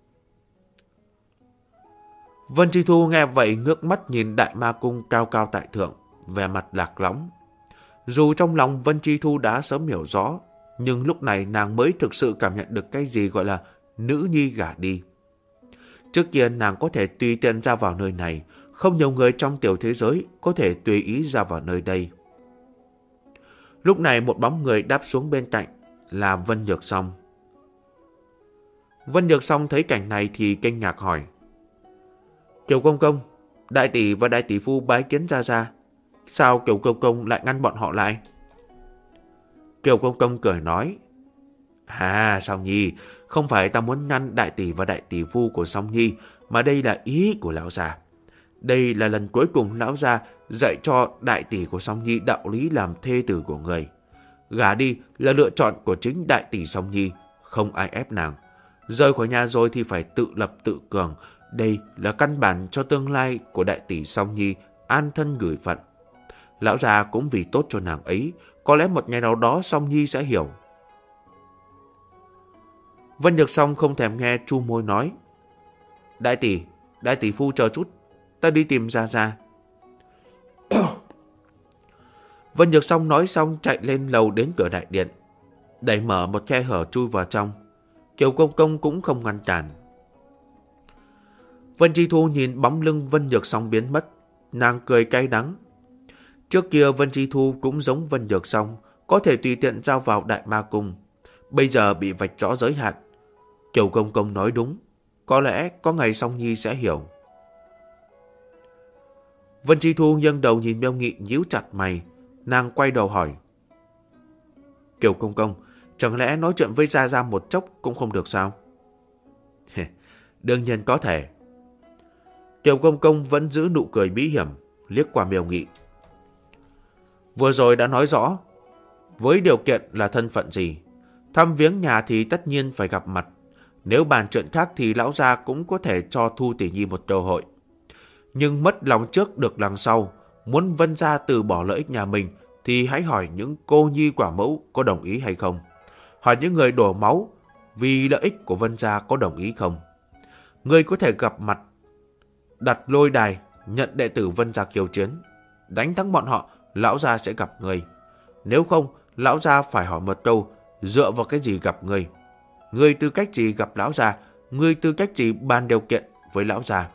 Vân Chi Thu nghe vậy ngước mắt nhìn Đại Ma Cung cao cao tại thượng, vẻ mặt lạc lõng. Dù trong lòng Vân Chi Thu đã sớm hiểu rõ, nhưng lúc này nàng mới thực sự cảm nhận được cái gì gọi là nữ nhi gả đi. Trước kia nàng có thể tùy tiện ra vào nơi này, không nhiều người trong tiểu thế giới có thể tùy ý ra vào nơi đây. Lúc này một bóng người đáp xuống bên cạnh là Vân Nhược Song. Vân Nhược Song thấy cảnh này thì kinh ngạc hỏi: Kiều công công, đại tỷ và đại tỷ phu bái kiến gia gia, sao Kiều công công lại ngăn bọn họ lại? Kiều công công cười nói: Song Nhi, không phải ta muốn ngăn đại tỷ và đại tỷ phu của Song Nhi, mà đây là ý của lão già. Đây là lần cuối cùng lão già dạy cho đại tỷ của Song Nhi đạo lý làm thê tử của người. Gả đi là lựa chọn của chính đại tỷ Song Nhi, không ai ép nàng. Rời khỏi nhà rồi thì phải tự lập tự cường. Đây là căn bản cho tương lai của đại tỷ Song Nhi an thân gửi phận. Lão già cũng vì tốt cho nàng ấy, có lẽ một ngày nào đó Song Nhi sẽ hiểu. Vân Nhược Song không thèm nghe, chu môi nói: đại tỷ phu chờ chút, ta đi tìm gia gia. Vân Nhược Song nói xong chạy lên lầu đến cửa đại điện, đẩy mở một khe hở chui vào trong. Kiều công công cũng không ngăn cản. Vân Chi Thu nhìn bóng lưng Vân Nhược Song biến mất, nàng cười cay đắng. Trước kia Vân Chi Thu cũng giống Vân Nhược Song, có thể tùy tiện giao vào Đại Ma Cung. Bây giờ bị vạch rõ giới hạn. Kiều công công nói đúng, có lẽ có ngày Song Nhi sẽ hiểu. Vân Chi Thu nghiêng đầu nhìn Miêu Nghị nhíu chặt mày, nàng quay đầu hỏi: Kiều công công, chẳng lẽ nói chuyện với gia gia một chốc cũng không được sao? Đương nhiên có thể. Kiều công công vẫn giữ nụ cười bí hiểm, liếc qua Miêu Nghị. Vừa rồi đã nói rõ, với điều kiện là thân phận gì. Thăm viếng nhà thì tất nhiên phải gặp mặt. Nếu bàn chuyện khác thì lão gia cũng có thể cho Thu tỷ nhi một cơ hội. Nhưng mất lòng trước được lòng sau, muốn Vân gia từ bỏ lợi ích nhà mình thì hãy hỏi những cô nhi quả mẫu có đồng ý hay không. Hỏi những người đổ máu vì lợi ích của Vân gia có đồng ý không. Người có thể gặp mặt, đặt lôi đài, nhận đệ tử Vân gia khiêu chiến. Đánh thắng bọn họ, lão gia sẽ gặp người. Nếu không, lão gia phải hỏi một câu: dựa vào cái gì gặp người? Người tư cách gì gặp lão gia? Người tư cách gì bàn điều kiện với lão gia?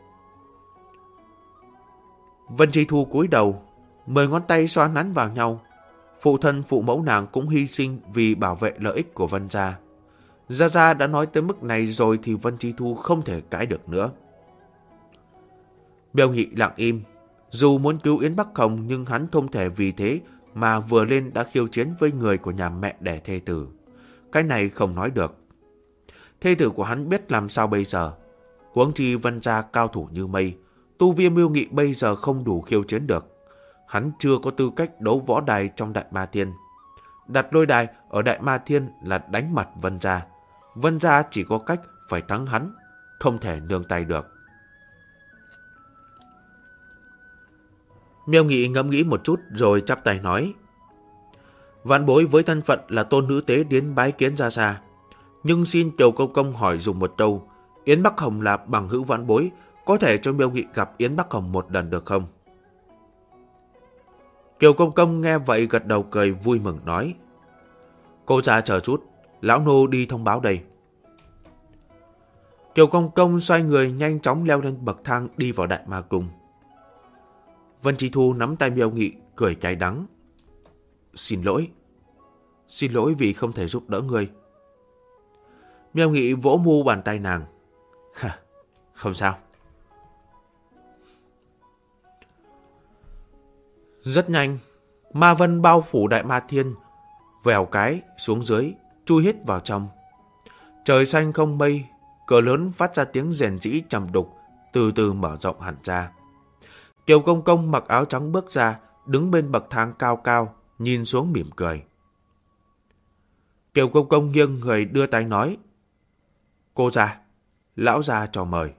Vân Chi Thu cúi đầu, 10 ngón tay xoa nắn vào nhau. Phụ thân phụ mẫu nàng cũng hy sinh vì bảo vệ lợi ích của Vân gia. Gia Gia đã nói tới mức này rồi thì Vân Chi Thu không thể cãi được nữa. Miêu Nghị lặng im. Dù muốn cứu Yến Bắc Hồng nhưng hắn không thể vì thế mà vừa lên đã khiêu chiến với người của nhà mẹ đẻ thê tử. Cái này không nói được. Thê tử của hắn biết làm sao bây giờ. Huống chi Vân gia cao thủ như mây, tu vi Miêu Nghị bây giờ không đủ khiêu chiến được. Hắn chưa có tư cách đấu võ đài trong Đại Ma Thiên. Đặt lôi đài ở Đại Ma Thiên là đánh mặt Vân gia. Vân gia chỉ có cách phải thắng hắn, không thể nương tay được. Miêu Nghị ngẫm nghĩ một chút rồi chắp tay nói: Vạn bối với thân phận là tôn nữ tế đến bái kiến gia gia, nhưng xin Kiều công công hỏi dùng một câu: Yến Bắc Hồng là bằng hữu vạn bối, có thể cho Miêu Nghị gặp Yến Bắc Hồng một lần được không? Kiều công công nghe vậy gật đầu cười vui mừng nói: Cô gia chờ chút, lão nô đi thông báo đây. Kiều công công xoay người nhanh chóng leo lên bậc thang đi vào Đại Ma Cung. Vân Chi Thu nắm tay Miêu Nghị cười cay đắng: Xin lỗi vì không thể giúp đỡ ngươi. Miêu Nghị vỗ mu bàn tay nàng: Không sao. Rất nhanh, ma vân bao phủ Đại Ma Thiên, vèo cái xuống dưới, chui hết vào trong. Trời xanh không mây, cửa lớn phát ra tiếng rền rĩ trầm đục, từ từ mở rộng hẳn ra. Kiều công công mặc áo trắng bước ra, đứng bên bậc thang cao cao, nhìn xuống mỉm cười. Kiều công công nghiêng người đưa tay nói: Cô gia, lão gia cho mời.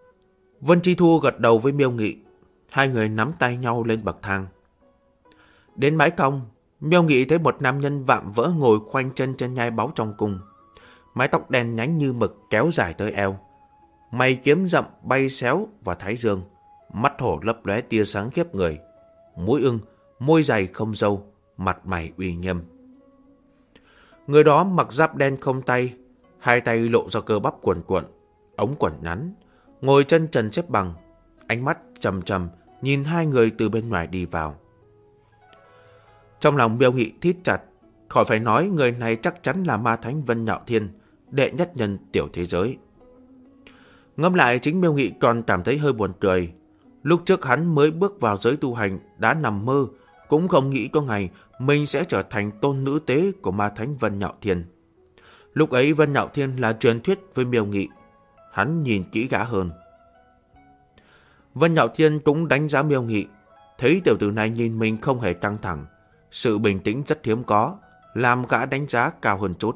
Vân Chi Thu gật đầu với Miêu Nghị, hai người nắm tay nhau lên bậc thang. Đến mái cong, Miêu Nghị thấy một nam nhân vạm vỡ ngồi khoanh chân trên nhai báu trong cung. Mái tóc đen nhánh như mực kéo dài tới eo. Mày kiếm rậm bay xéo vào thái dương. Mắt hổ lấp lóe tia sáng khiếp người. Mũi ưng, môi dày không râu, mặt mày uy nghiêm. Người đó mặc giáp đen không tay, hai tay lộ ra cơ bắp cuồn cuộn, ống quần ngắn, ngồi chân trần xếp bằng, ánh mắt trầm trầm nhìn hai người từ bên ngoài đi vào. Trong lòng Miêu Nghị thít chặt, khỏi phải nói người này chắc chắn là ma thánh Vân Nhạo Thiên, đệ nhất nhân tiểu thế giới. Ngẫm lại chính Miêu Nghị còn cảm thấy hơi buồn cười. Lúc trước hắn mới bước vào giới tu hành đã nằm mơ, cũng không nghĩ có ngày mình sẽ trở thành tôn nữ tế của ma thánh Vân Nhạo Thiên. Lúc ấy Vân Nhạo Thiên là truyền thuyết với Miêu Nghị. Hắn nhìn kỹ gã hơn. Vân Nhạo Thiên cũng đánh giá Miêu Nghị, thấy tiểu tử này nhìn mình không hề căng thẳng, sự bình tĩnh rất hiếm có, làm gã đánh giá cao hơn chút.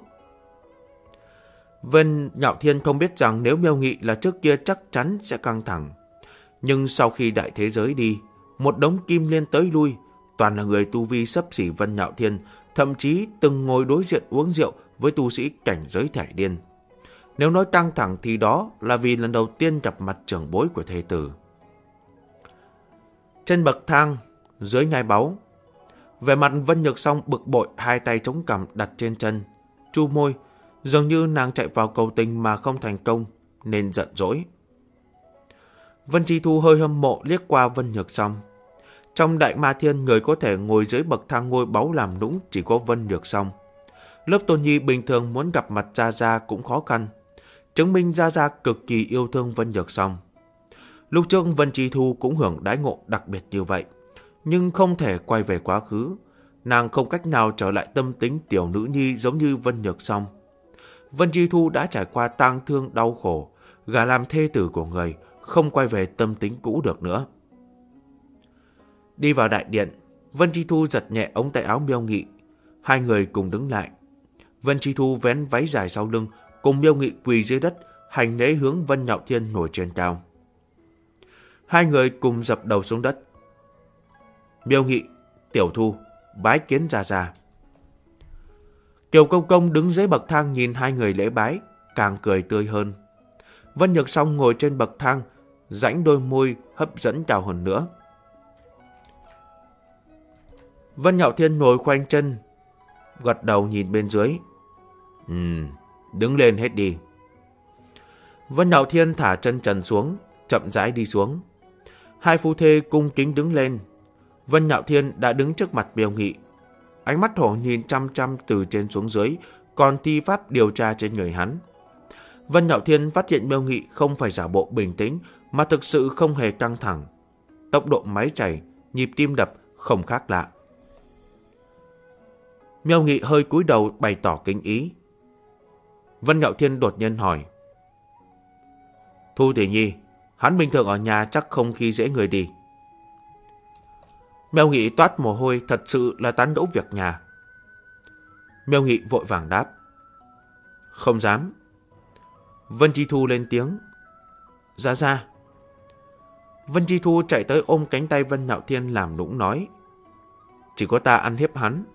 Vân Nhạo Thiên không biết rằng nếu Miêu Nghị là trước kia chắc chắn sẽ căng thẳng. Nhưng sau khi đại thế giới đi, một đống kim liên tới lui, toàn là người tu vi xấp xỉ Vân Nhạo Thiên, thậm chí từng ngồi đối diện uống rượu với tu sĩ cảnh giới thải điên. Nếu nói căng thẳng thì đó là vì lần đầu tiên gặp mặt trưởng bối của thê tử. Trên bậc thang, dưới nhai báu, vẻ mặt Vân Nhược Song bực bội, hai tay chống cằm đặt trên chân, chu môi, dường như nàng chạy vào cầu tình mà không thành công, nên giận dỗi. Vân Chi Thu hơi hâm mộ liếc qua Vân Nhược Song. Trong Đại Ma Thiên, người có thể ngồi dưới bậc thang ngôi báu làm nũng chỉ có Vân Nhược Song. Lớp Tôn Nhi bình thường muốn gặp mặt Gia Gia cũng khó khăn, chứng minh Gia Gia cực kỳ yêu thương Vân Nhược Song. Lúc trước Vân Chi Thu cũng hưởng đãi ngộ đặc biệt như vậy, nhưng không thể quay về quá khứ. Nàng không cách nào trở lại tâm tính tiểu nữ nhi giống như Vân Nhược Song. Vân Chi Thu đã trải qua tang thương đau khổ, gả làm thê tử của người, không quay về tâm tính cũ được nữa. Đi vào đại điện, Vân Chi Thu giật nhẹ ống tay áo Miêu Nghị, hai người cùng đứng lại. Vân Chi Thu vén váy dài sau lưng, cùng Miêu Nghị quỳ dưới đất, hành lễ hướng Vân Nhạo Thiên ngồi trên cao. Hai người cùng dập đầu xuống đất. Miêu Nghị, Tiểu Thu, bái kiến Gia Gia. Kiều Công Công đứng dưới bậc thang nhìn hai người lễ bái, càng cười tươi hơn. Vân Nhược Song ngồi trên bậc thang, rãnh đôi môi hấp dẫn cao hơn nữa. Vân Nhạo Thiên ngồi khoanh chân, gật đầu nhìn bên dưới. Đứng lên hết đi. Vân Nhạo Thiên thả chân trần xuống, chậm rãi đi xuống. Hai phu thê cung kính đứng lên. Vân Nhạo Thiên đã đứng trước mặt Miêu Nghị. Ánh mắt hổ nhìn chăm chăm từ trên xuống dưới, còn thi pháp điều tra trên người hắn. Vân Nhạo Thiên phát hiện Miêu Nghị không phải giả bộ bình tĩnh, mà thực sự không hề căng thẳng. Tốc độ máy chảy, nhịp tim đập không khác lạ. Miêu Nghị hơi cúi đầu bày tỏ kính ý. Vân Nhạo Thiên đột nhiên hỏi. Thu tỷ nhi, hắn bình thường ở nhà chắc không khi dễ người đi. Miêu Nghị toát mồ hôi, thật sự là tán gẫu việc nhà. Miêu Nghị vội vàng đáp. Không dám. Vân Chi Thu lên tiếng. Gia Gia. Vân Chi Thu chạy tới ôm cánh tay Vân Nhạo Thiên làm nũng nói. Chỉ có ta ăn hiếp hắn.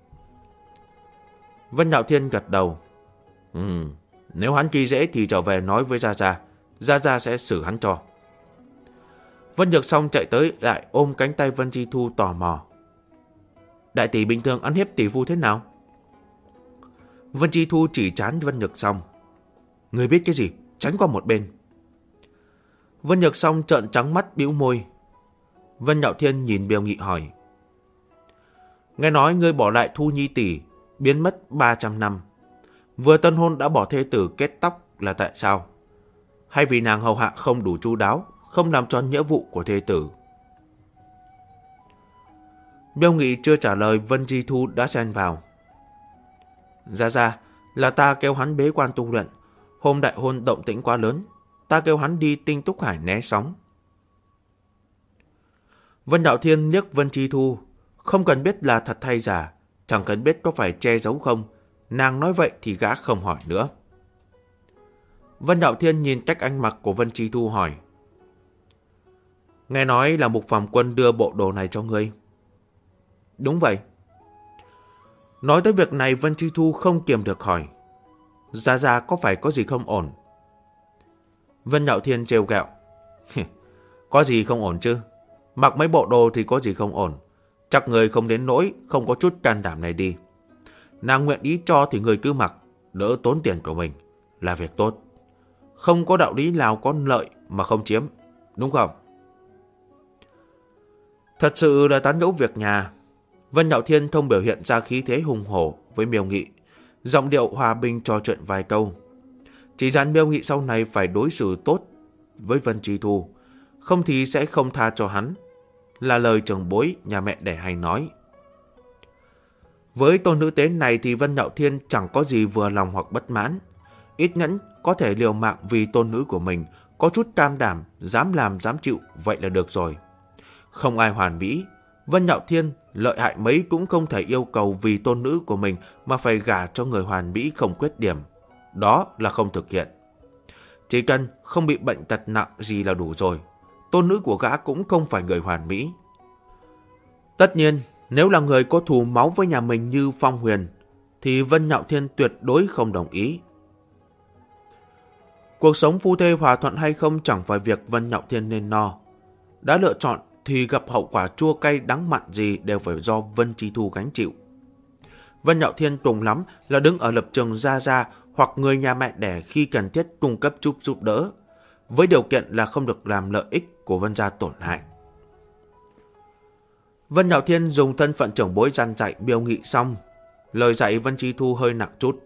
Vân Nhạo Thiên gật đầu. Nếu hắn khi dễ thì trở về nói với Gia Gia, Gia Gia sẽ xử hắn cho. Vân Nhược Song chạy tới lại ôm cánh tay Vân Chi Thu tò mò. Đại tỷ bình thường ăn hiếp tỷ phu thế nào? Vân Chi Thu chỉ trán Vân Nhược Song. Người biết cái gì? Tránh qua một bên. Vân Nhược Song trợn trắng mắt bĩu môi. Vân Nhạo Thiên nhìn Miêu Nghị hỏi. Nghe nói ngươi bỏ lại Thu Nhi tỷ, biến mất 300 năm. Vừa tân hôn đã bỏ thê tử kết tóc là tại sao? Hay vì nàng hầu hạ không đủ chu đáo, không làm tròn nghĩa vụ của thê tử? Miêu Nghị chưa trả lời, Vân Chi Thu đã xen vào. Gia Gia, là ta kêu hắn bế quan tu luyện. Hôm đại hôn động tĩnh quá lớn, ta kêu hắn đi Tinh Túc Hải né sóng. Vân Nhạo Thiên liếc Vân Chi Thu, không cần biết là thật hay giả, chẳng cần biết có phải che giấu không. Nàng nói vậy thì gã không hỏi nữa. Vân Nhạo Thiên nhìn cách ăn mặc của Vân Chi Thu hỏi. Nghe nói là Mục Phàm Quân đưa bộ đồ này cho ngươi. Đúng vậy. Nói tới việc này, Vân Chi Thu không kiềm được hỏi. Gia Gia có phải có gì không ổn? Vân Nhạo Thiên trêu ghẹo. Có gì không ổn chứ? Mặc mấy bộ đồ thì có gì không ổn. Chắc người không đến nỗi không có chút can đảm này đi. Nàng nguyện ý cho thì người cứ mặc, đỡ tốn tiền của mình, là việc tốt. Không có đạo lý nào có lợi mà không chiếm, đúng không? Thật sự là tán gẫu việc nhà. Vân Nhạo Thiên không biểu hiện ra khí thế hùng hổ với Miêu Nghị, giọng điệu hòa bình trò chuyện vài câu. Chỉ dặn Miêu Nghị sau này phải đối xử tốt với Vân Chi Thu, không thì sẽ không tha cho hắn, là lời trưởng bối nhà mẹ đẻ hay nói. Với tôn nữ tế này thì Vân Nhạo Thiên chẳng có gì vừa lòng hoặc bất mãn. Ít nhẫn có thể liều mạng vì tôn nữ của mình, có chút cam đảm, dám làm dám chịu, vậy là được rồi. Không ai hoàn mỹ, Vân Nhạo Thiên lợi hại mấy cũng không thể yêu cầu vì tôn nữ của mình mà phải gả cho người hoàn mỹ không khuyết điểm. Đó là không thực hiện. Chỉ cần không bị bệnh tật nặng gì là đủ rồi. Tôn nữ của gã cũng không phải người hoàn mỹ. Tất nhiên, nếu là người có thù máu với nhà mình như Phong Huyền, thì Vân Nhạo Thiên tuyệt đối không đồng ý. Cuộc sống phu thê hòa thuận hay không chẳng phải việc Vân Nhạo Thiên nên no. Đã lựa chọn thì gặp hậu quả chua cay đắng mặn gì đều phải do Vân Chi Thu gánh chịu. Vân Nhạo Thiên cùng lắm là đứng ở lập trường Gia Gia hoặc người nhà mẹ đẻ khi cần thiết cung cấp giúp đỡ, với điều kiện là không được làm lợi ích của Vân gia tổn hại. Vân Nhạo Thiên dùng thân phận trưởng bối gian dạy Miêu Nghị xong, lời dạy Vân Chi Thu hơi nặng chút.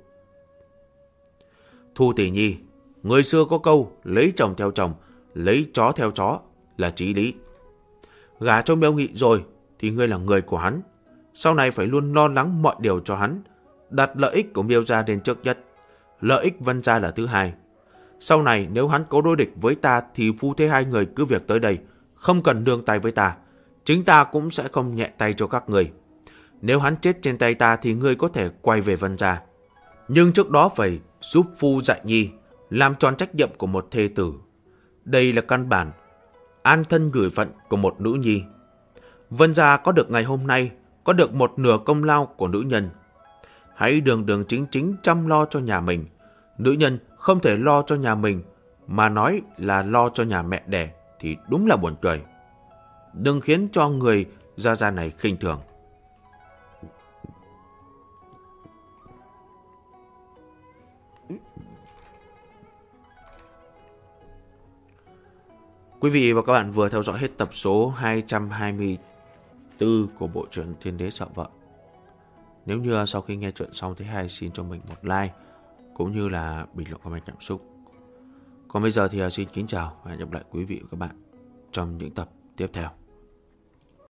Thu tỷ nhi, người xưa có câu lấy chồng theo chồng, lấy chó theo chó là chí lý. Gả cho Miêu Nghị rồi thì ngươi là người của hắn, sau này phải luôn lo lắng mọi điều cho hắn, đặt lợi ích của Miêu gia lên trước nhất, lợi ích Vân gia là thứ hai. Sau này nếu hắn có đối địch với ta thì phu thế hai người cứ việc tới đây, không cần nương tay với ta, chính ta cũng sẽ không nhẹ tay cho các người. Nếu hắn chết trên tay ta thì ngươi có thể quay về Vân gia, nhưng trước đó phải giúp phu dạy nhi, làm tròn trách nhiệm của một thê tử. Đây là căn bản an thân gửi phận của một nữ nhi. Vân gia có được ngày hôm nay, có được một nửa công lao của nữ nhân. Hãy đường đường chính chính chăm lo cho nhà mình. Nữ nhân không thể lo cho nhà mình mà nói là lo cho nhà mẹ đẻ thì đúng là buồn cười. Đừng khiến cho người Gia Gia này khinh thường. Quý vị và các bạn vừa theo dõi hết tập số 224 của bộ truyện Thiên Đế Sợ Vợ. Nếu như sau khi nghe chuyện xong thấy hay, xin cho mình một like cũng như là bình luận comment cảm xúc. Còn bây giờ thì xin kính chào và hẹn gặp lại quý vị và các bạn trong những tập tiếp theo.